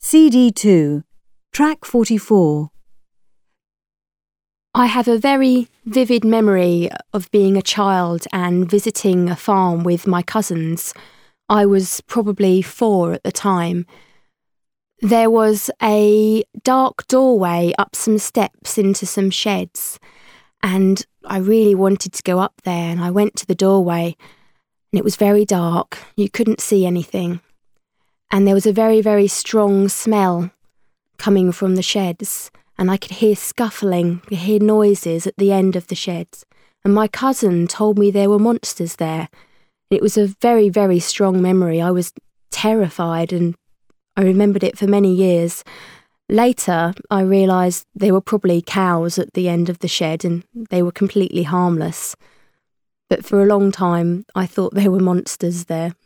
CD2, track 44. I have a very vivid memory of being a child and visiting a farm with my cousins. I was probably 4 at the time. There was a dark doorway up some steps into some sheds, and I really wanted to go up there, and I went to the doorway, and it was very dark. You couldn't see anything. And there was a very, very strong smell coming from the sheds, and I could hear scuffling, I could hear noises at the end of the sheds. And my cousin told me there were monsters there. It was a very, very strong memory. I was terrified, and I remembered it for many years. Later, I realised there were probably cows at the end of the shed, and they were completely harmless. But for a long time, I thought there were monsters there.